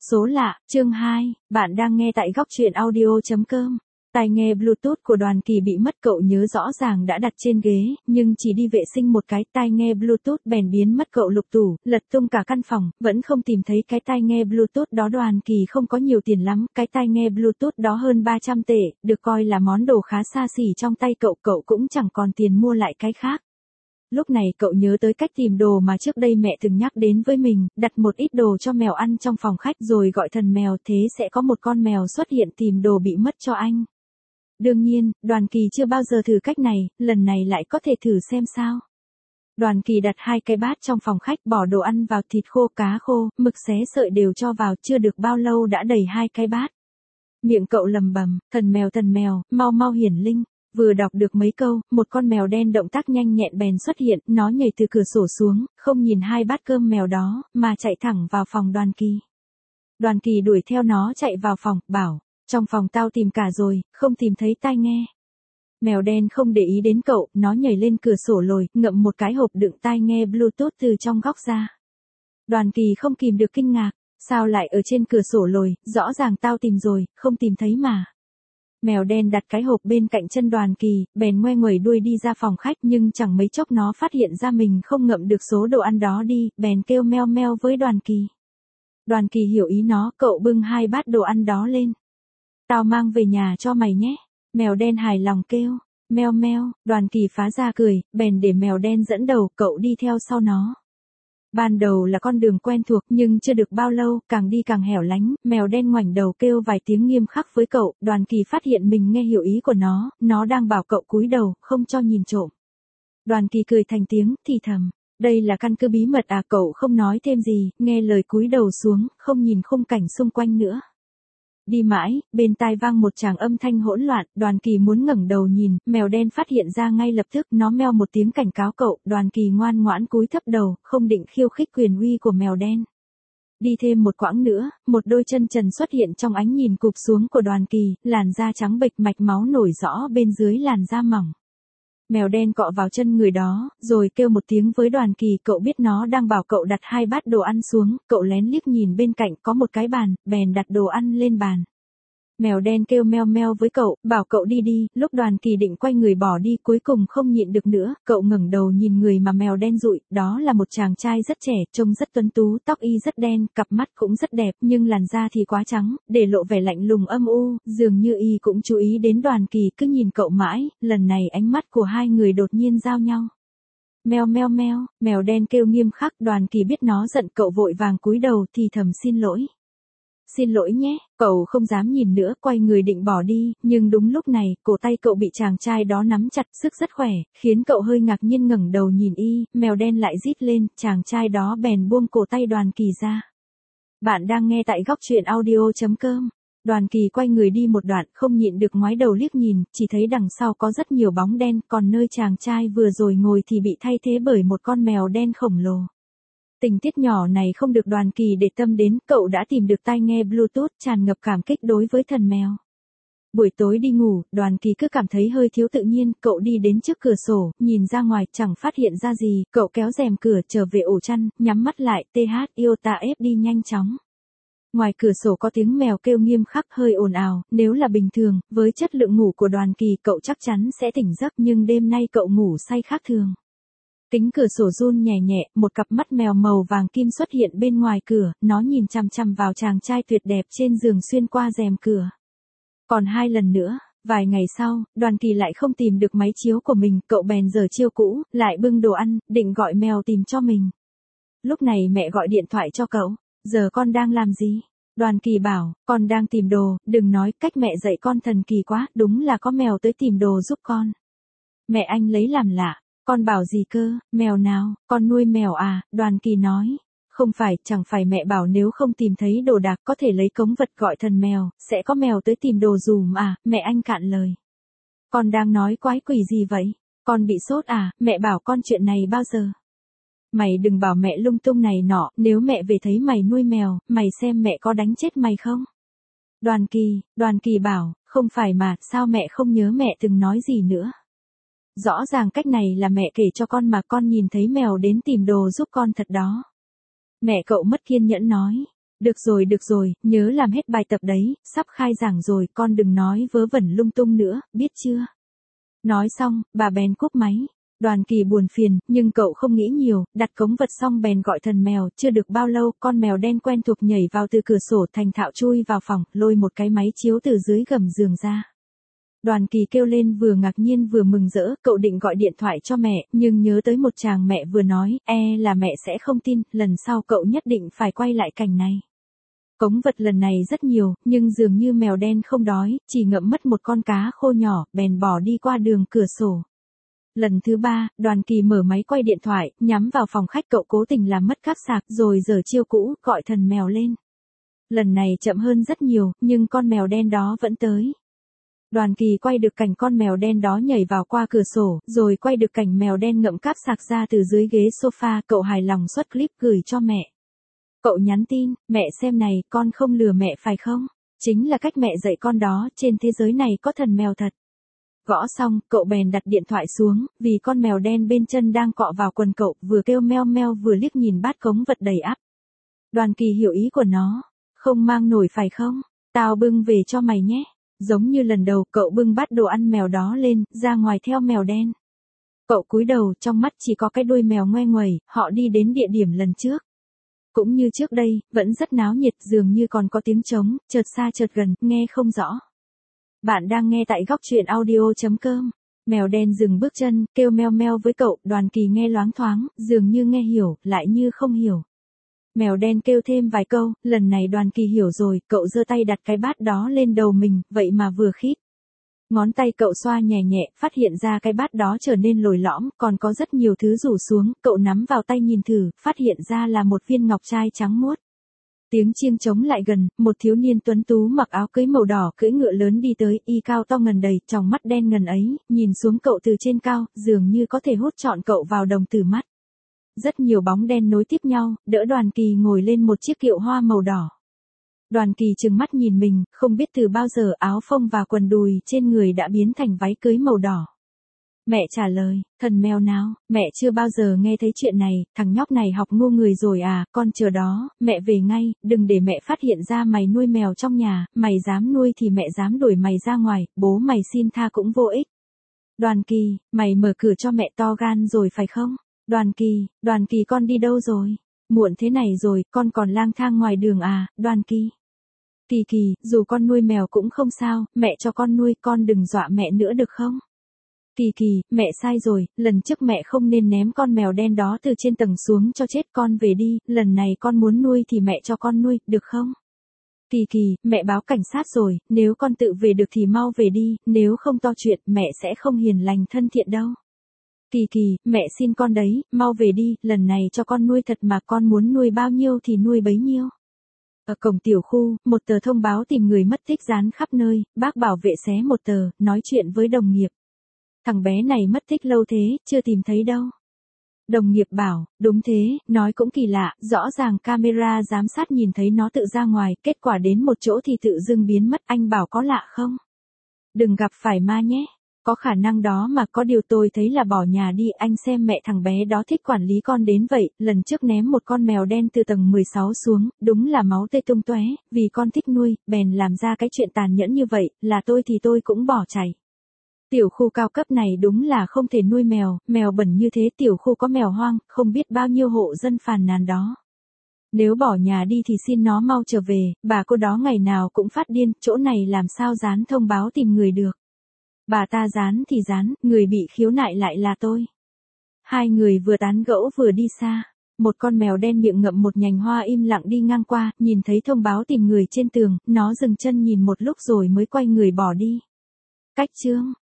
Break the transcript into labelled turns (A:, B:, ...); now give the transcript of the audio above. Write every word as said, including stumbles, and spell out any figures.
A: Số lạ, chương hai, bạn đang nghe tại góc truyện audio chấm com. Tai nghe Bluetooth của Đoàn Kỳ bị mất, cậu nhớ rõ ràng đã đặt trên ghế, nhưng chỉ đi vệ sinh một cái tai nghe Bluetooth bèn biến mất. Cậu lục tủ, lật tung cả căn phòng, vẫn không tìm thấy cái tai nghe Bluetooth đó. Đoàn Kỳ không có nhiều tiền lắm, cái tai nghe Bluetooth đó hơn ba trăm tệ, được coi là món đồ khá xa xỉ trong tay cậu, cậu cũng chẳng còn tiền mua lại cái khác. Lúc này cậu nhớ tới cách tìm đồ mà trước đây mẹ từng nhắc đến với mình, đặt một ít đồ cho mèo ăn trong phòng khách rồi gọi thần mèo, thế sẽ có một con mèo xuất hiện tìm đồ bị mất cho anh. Đương nhiên, Đoàn Kỳ chưa bao giờ thử cách này, lần này lại có thể thử xem sao. Đoàn Kỳ đặt hai cái bát trong phòng khách, bỏ đồ ăn vào, thịt khô, cá khô, mực xé sợi đều cho vào, chưa được bao lâu đã đầy hai cái bát. Miệng cậu lầm bầm, thần mèo thần mèo, mau mau hiển linh. Vừa đọc được mấy câu, một con mèo đen động tác nhanh nhẹn bèn xuất hiện, nó nhảy từ cửa sổ xuống, không nhìn hai bát cơm mèo đó, mà chạy thẳng vào phòng Đoàn Kỳ. Đoàn Kỳ đuổi theo nó chạy vào phòng, bảo, trong phòng tao tìm cả rồi, không tìm thấy tai nghe. Mèo đen không để ý đến cậu, nó nhảy lên cửa sổ lồi, ngậm một cái hộp đựng tai nghe Bluetooth từ trong góc ra. Đoàn Kỳ không kìm được kinh ngạc, sao lại ở trên cửa sổ lồi, rõ ràng tao tìm rồi, không tìm thấy mà. Mèo đen đặt cái hộp bên cạnh chân Đoàn Kỳ, bèn ngoe nguẩy đuôi đi ra phòng khách, nhưng chẳng mấy chốc nó phát hiện ra mình không ngậm được số đồ ăn đó đi, bèn kêu meo meo với Đoàn Kỳ. Đoàn Kỳ hiểu ý nó, cậu bưng hai bát đồ ăn đó lên. Tao mang về nhà cho mày nhé. Mèo đen hài lòng kêu, meo meo. Đoàn Kỳ phá ra cười, bèn để mèo đen dẫn đầu, cậu đi theo sau nó. Ban đầu là con đường quen thuộc, nhưng chưa được bao lâu, càng đi càng hẻo lánh, mèo đen ngoảnh đầu kêu vài tiếng nghiêm khắc với cậu. Đoàn Kỳ phát hiện mình nghe hiểu ý của nó, nó đang bảo cậu cúi đầu, không cho nhìn trộm. Đoàn Kỳ cười thành tiếng, thì thầm, đây là căn cứ bí mật à. Cậu không nói thêm gì, nghe lời cúi đầu xuống, không nhìn khung cảnh xung quanh nữa. Đi mãi, bên tai vang một tràng âm thanh hỗn loạn, Đoàn Kỳ muốn ngẩng đầu nhìn, mèo đen phát hiện ra ngay lập tức, nó meo một tiếng cảnh cáo cậu. Đoàn Kỳ ngoan ngoãn cúi thấp đầu, không định khiêu khích quyền uy của mèo đen. Đi thêm một quãng nữa, một đôi chân trần xuất hiện trong ánh nhìn cụp xuống của Đoàn Kỳ, làn da trắng bệch, mạch máu nổi rõ bên dưới làn da mỏng. Mèo đen cọ vào chân người đó, rồi kêu một tiếng với Đoàn Kỳ, cậu biết nó đang bảo cậu đặt hai bát đồ ăn xuống, cậu lén liếc nhìn bên cạnh có một cái bàn, bèn đặt đồ ăn lên bàn. Mèo đen kêu meo meo với cậu, bảo cậu đi đi, lúc Đoàn Kỳ định quay người bỏ đi, cuối cùng không nhịn được nữa, cậu ngẩng đầu nhìn người mà mèo đen dụi, đó là một chàng trai rất trẻ, trông rất tuấn tú, tóc y rất đen, cặp mắt cũng rất đẹp, nhưng làn da thì quá trắng, để lộ vẻ lạnh lùng âm u, dường như y cũng chú ý đến Đoàn Kỳ, cứ nhìn cậu mãi, lần này ánh mắt của hai người đột nhiên giao nhau. Meo meo meo, mèo đen kêu nghiêm khắc. Đoàn Kỳ biết nó giận, cậu vội vàng cúi đầu thì thầm xin lỗi. Xin lỗi nhé, cậu không dám nhìn nữa, quay người định bỏ đi, nhưng đúng lúc này, cổ tay cậu bị chàng trai đó nắm chặt, sức rất khỏe, khiến cậu hơi ngạc nhiên ngẩng đầu nhìn y, mèo đen lại rít lên, chàng trai đó bèn buông cổ tay Đoàn Kỳ ra. Bạn đang nghe tại góc truyện audio chấm com. Đoàn Kỳ quay người đi một đoạn, không nhịn được ngoái đầu liếc nhìn, chỉ thấy đằng sau có rất nhiều bóng đen, còn nơi chàng trai vừa rồi ngồi thì bị thay thế bởi một con mèo đen khổng lồ. Tình tiết nhỏ này không được Đoàn Kỳ để tâm đến, cậu đã tìm được tai nghe Bluetooth, tràn ngập cảm kích đối với thần mèo. Buổi tối đi ngủ, Đoàn Kỳ cứ cảm thấy hơi thiếu tự nhiên, cậu đi đến trước cửa sổ, nhìn ra ngoài, chẳng phát hiện ra gì, cậu kéo rèm cửa trở về ổ chăn, nhắm mắt lại, th iota ép đi nhanh chóng. Ngoài cửa sổ có tiếng mèo kêu nghiêm khắc hơi ồn ào, nếu là bình thường, với chất lượng ngủ của Đoàn Kỳ cậu chắc chắn sẽ tỉnh giấc, nhưng đêm nay cậu ngủ say khác thường. Kính cửa sổ run nhẹ nhẹ, một cặp mắt mèo màu vàng kim xuất hiện bên ngoài cửa, nó nhìn chằm chằm vào chàng trai tuyệt đẹp trên giường xuyên qua rèm cửa. Còn hai lần nữa, vài ngày sau, Đoàn Kỳ lại không tìm được máy chiếu của mình, cậu bèn giở chiêu cũ, lại bưng đồ ăn, định gọi mèo tìm cho mình. Lúc này mẹ gọi điện thoại cho cậu, giờ con đang làm gì? Đoàn Kỳ bảo, con đang tìm đồ, đừng nói, cách mẹ dạy con thần kỳ quá, đúng là có mèo tới tìm đồ giúp con. Mẹ anh lấy làm lạ. Con bảo gì cơ, mèo nào, con nuôi mèo à, Đoàn Kỳ nói. Không phải, chẳng phải mẹ bảo nếu không tìm thấy đồ đạc có thể lấy cống vật gọi thần mèo, sẽ có mèo tới tìm đồ dùm à, mẹ anh cạn lời. Con đang nói quái quỷ gì vậy? Con bị sốt à, mẹ bảo con chuyện này bao giờ? Mày đừng bảo mẹ lung tung này nọ, nếu mẹ về thấy mày nuôi mèo, mày xem mẹ có đánh chết mày không? Đoàn Kỳ, Đoàn Kỳ bảo, không phải mà, sao mẹ không nhớ mẹ từng nói gì nữa? Rõ ràng cách này là mẹ kể cho con mà, con nhìn thấy mèo đến tìm đồ giúp con thật đó. Mẹ cậu mất kiên nhẫn nói. Được rồi được rồi, nhớ làm hết bài tập đấy, sắp khai giảng rồi, con đừng nói vớ vẩn lung tung nữa, biết chưa? Nói xong, bà bèn cúp máy. Đoàn Kỳ buồn phiền, nhưng cậu không nghĩ nhiều, đặt cống vật xong bèn gọi thần mèo, chưa được bao lâu, con mèo đen quen thuộc nhảy vào từ cửa sổ thành thạo chui vào phòng, lôi một cái máy chiếu từ dưới gầm giường ra. Đoàn Kỳ kêu lên vừa ngạc nhiên vừa mừng rỡ, cậu định gọi điện thoại cho mẹ, nhưng nhớ tới một chàng mẹ vừa nói, e là mẹ sẽ không tin, lần sau cậu nhất định phải quay lại cảnh này. Cống vật lần này rất nhiều, nhưng dường như mèo đen không đói, chỉ ngậm mất một con cá khô nhỏ, bèn bỏ đi qua đường cửa sổ. Lần thứ ba, Đoàn Kỳ mở máy quay điện thoại, nhắm vào phòng khách, cậu cố tình làm mất cáp sạc, rồi giở chiêu cũ, gọi thần mèo lên. Lần này chậm hơn rất nhiều, nhưng con mèo đen đó vẫn tới. Đoàn Kỳ quay được cảnh con mèo đen đó nhảy vào qua cửa sổ, rồi quay được cảnh mèo đen ngậm cáp sạc ra từ dưới ghế sofa, cậu hài lòng xuất clip gửi cho mẹ. Cậu nhắn tin, mẹ xem này, con không lừa mẹ phải không? Chính là cách mẹ dạy con đó, trên thế giới này có thần mèo thật. Gõ xong, cậu bèn đặt điện thoại xuống, vì con mèo đen bên chân đang cọ vào quần cậu, vừa kêu meo meo vừa liếc nhìn bát cống vật đầy ắp. Đoàn Kỳ hiểu ý của nó. Không mang nổi phải không? Tao bưng về cho mày nhé. Giống như lần đầu, cậu bưng bát đồ ăn mèo đó lên, ra ngoài theo mèo đen. Cậu cúi đầu, trong mắt chỉ có cái đuôi mèo ngoe nguẩy, họ đi đến địa điểm lần trước. Cũng như trước đây, vẫn rất náo nhiệt, dường như còn có tiếng trống, chợt xa chợt gần, nghe không rõ. Bạn đang nghe tại góc truyện audio chấm com. Mèo đen dừng bước chân, kêu meo meo với cậu, Đoàn Kỳ nghe loáng thoáng, dường như nghe hiểu, lại như không hiểu. Mèo đen kêu thêm vài câu, lần này Đoàn Kỳ hiểu rồi, cậu giơ tay đặt cái bát đó lên đầu mình, vậy mà vừa khít. Ngón tay cậu xoa nhẹ nhẹ, phát hiện ra cái bát đó trở nên lồi lõm, còn có rất nhiều thứ rủ xuống, cậu nắm vào tay nhìn thử, phát hiện ra là một viên ngọc trai trắng muốt. Tiếng chiêng trống lại gần, một thiếu niên tuấn tú mặc áo cưới màu đỏ cưỡi ngựa lớn đi tới, y cao to ngần đầy, tròng mắt đen ngần ấy, nhìn xuống cậu từ trên cao, dường như có thể hút trọn cậu vào đồng tử mắt. Rất nhiều bóng đen nối tiếp nhau, đỡ Đoàn Kỳ ngồi lên một chiếc kiệu hoa màu đỏ. Đoàn Kỳ trừng mắt nhìn mình, không biết từ bao giờ áo phông và quần đùi trên người đã biến thành váy cưới màu đỏ. Mẹ trả lời, thần mèo nào, mẹ chưa bao giờ nghe thấy chuyện này, thằng nhóc này học ngu người rồi à, con chờ đó, mẹ về ngay, đừng để mẹ phát hiện ra mày nuôi mèo trong nhà, mày dám nuôi thì mẹ dám đuổi mày ra ngoài, bố mày xin tha cũng vô ích. Đoàn Kỳ, mày mở cửa cho mẹ to gan rồi phải không? Đoàn Kỳ, Đoàn Kỳ con đi đâu rồi? Muộn thế này rồi, con còn lang thang ngoài đường à, Đoàn Kỳ. Kỳ Kỳ, dù con nuôi mèo cũng không sao, mẹ cho con nuôi, con đừng dọa mẹ nữa được không? Kỳ Kỳ, mẹ sai rồi, lần trước mẹ không nên ném con mèo đen đó từ trên tầng xuống cho chết, con về đi, lần này con muốn nuôi thì mẹ cho con nuôi, được không? Kỳ Kỳ, mẹ báo cảnh sát rồi, nếu con tự về được thì mau về đi, nếu không to chuyện, mẹ sẽ không hiền lành thân thiện đâu. Kỳ Kỳ, mẹ xin con đấy, mau về đi, lần này cho con nuôi thật mà, con muốn nuôi bao nhiêu thì nuôi bấy nhiêu. Ở cổng tiểu khu, một tờ thông báo tìm người mất tích dán khắp nơi, bác bảo vệ xé một tờ, nói chuyện với đồng nghiệp. Thằng bé này mất tích lâu thế, chưa tìm thấy đâu. Đồng nghiệp bảo, đúng thế, nói cũng kỳ lạ, rõ ràng camera giám sát nhìn thấy nó tự ra ngoài, kết quả đến một chỗ thì tự dưng biến mất, anh bảo có lạ không? Đừng gặp phải ma nhé. Có khả năng đó mà, có điều tôi thấy là bỏ nhà đi, anh xem mẹ thằng bé đó thích quản lý con đến vậy, lần trước ném một con mèo đen từ tầng mười sáu xuống, đúng là máu tươi tung tóe, vì con thích nuôi, bèn làm ra cái chuyện tàn nhẫn như vậy, là tôi thì tôi cũng bỏ chạy. Tiểu khu cao cấp này đúng là không thể nuôi mèo, mèo bẩn như thế, tiểu khu có mèo hoang, không biết bao nhiêu hộ dân phàn nàn đó. Nếu bỏ nhà đi thì xin nó mau trở về, bà cô đó ngày nào cũng phát điên, chỗ này làm sao dán thông báo tìm người được. Bà ta dán thì dán, người bị khiếu nại lại là tôi. Hai người vừa tán gẫu vừa đi xa. Một con mèo đen miệng ngậm một nhành hoa im lặng đi ngang qua, nhìn thấy thông báo tìm người trên tường, nó dừng chân nhìn một lúc rồi mới quay người bỏ đi. Cách chương